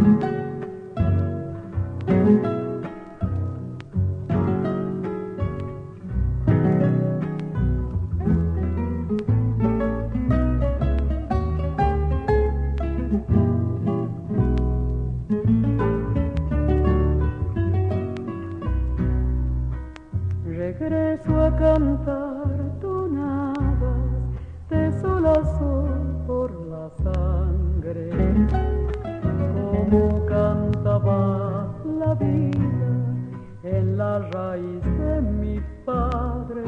Regreso a cantar tonadas de sol a sol por la sangre, como cantaba la vida en la raíz de mi padre.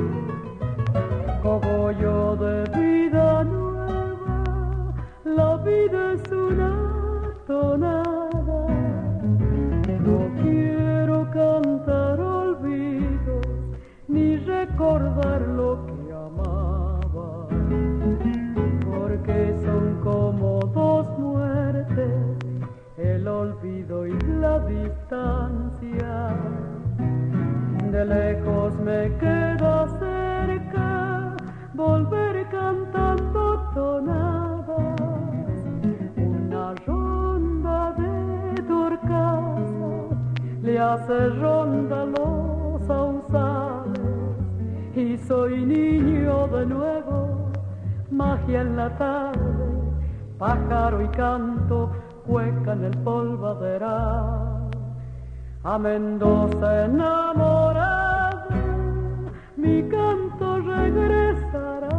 Cogollo de vida nueva, la vida es una tonada. No quiero cantar olvidos ni recordar lo que amaba, porque son como dos muertes, el olvido y la distancia. De lejos me queda cerca volver cantando tonadas, una ronda de torcasas le hace ronda los sausales, y soy niño de nuevo, magia en la tarde, pájaro y canto, cueca en el polvaderal. A Mendoza enamorada, mi canto regresará.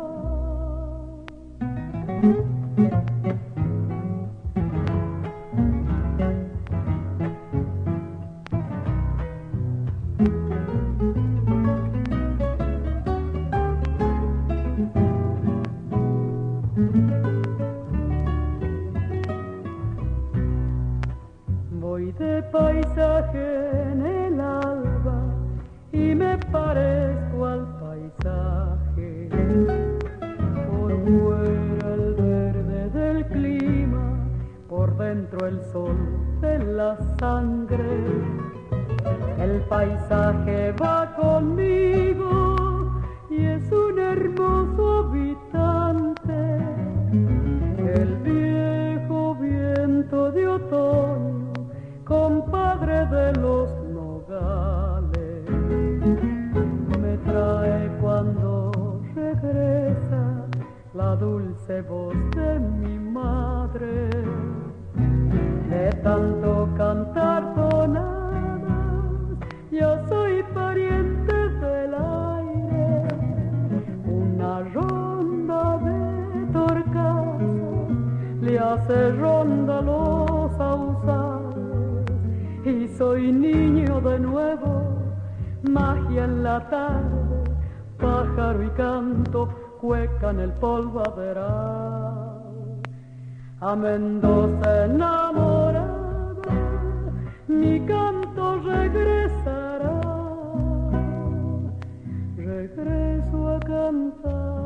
Voy de paisaje en el alba y me parezco al paisaje. Por fuera el verde del clima, por dentro el sol de la sangre. El paisaje va conmigo y es un hermoso habitante. El viejo viento de otoño, compadre de los nogales, me trae cuando regresa la dulce voz de mi madre. De tanto cantar tonadas, ya soy pariente del aire. Una ronda de torcasas le hace ronda los sausales, y soy niño de nuevo, magia en la tarde, pájaro y canto, cueca en el polvaderal. A Mendoza enamorada, mi canto regresará. Regreso a cantar